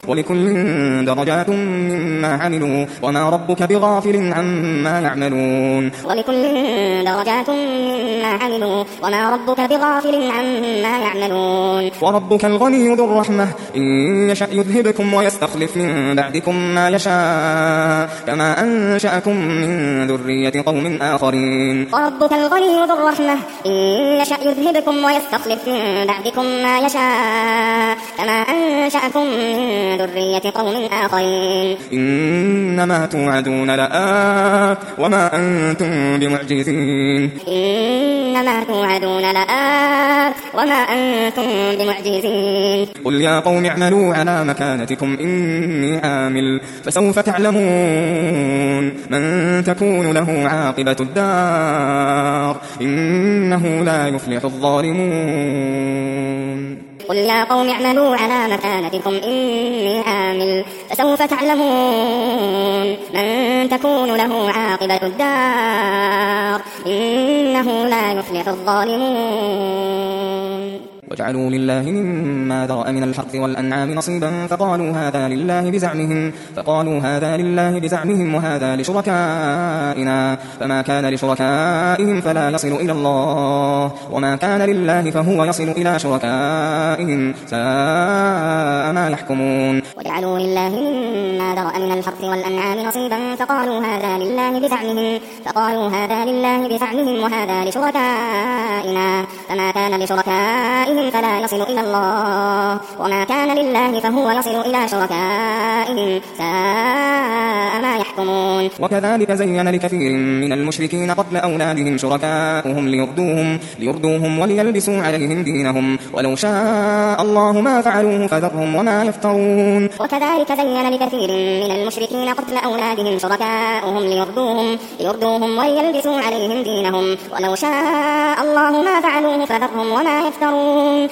ولكل درجات مما عملوا وما ربك بغافل عما يعملون. ولكل درجات مما عملوا وما ربك بغافل عما يعملون. وربك الغني ذو الرحمة إن يشأ يذهبكم ويستخلف من بعدكم ما يشاء كما أنشأكم من ذرية قوم آخرين. وربك الغني ذو الرحمة إن يشأ يذهبكم ويستخلف من بعدكم ما يشاء كما أنشأكم من ذرية قوم آخرين. إنما توعدون لآت وما أنتم بمعجزين. إنما توعدون لآت وما أنتم بمعجزين. قل يا قوم اعملوا على مكانتكم إني عامل فسوف تعلمون من تكون له عاقبة الدار إنه لا يفلح الظالمون. قل يا قوم اعملوا على مكانتكم إني عامل فسوف تعلمون من تكون له عاقبة الدار إنه لا يفلح الظالمون. وجعلوا لله مما ذرأ من الحرث والأنعام نصيبا فقالوا هذا لله بزعمهم وهذا لشركائنا فما كان لشركائهم فلا يصل إلى الله وما كان لله فهو يصل إلى شركائهم ساء ما يحكمون. وجعلوا لله مما ذرأ من الحرث والأنعام نصيبا فقالوا هذا لله بزعمهم وهذا لشركائنا فما كان لشركائهم فلا يصل إلى الله وما كان لله فهو يصل إلى شركائهم ساء ما يحكمون. وكذلك زين لكثير من المشركين قتل أولادهم شركاؤهم ليردوهم وليلبسوا عليهم دينهم ولو شاء الله ما فعلوه فذرهم وما يفترون. وكذلك زين لكثير من المشركين قتل أولادهم شركاؤهم ليردوهم وليلبسوا عليهم دينهم ولو شاء الله ما فعلوه فذرهم وما يفترون.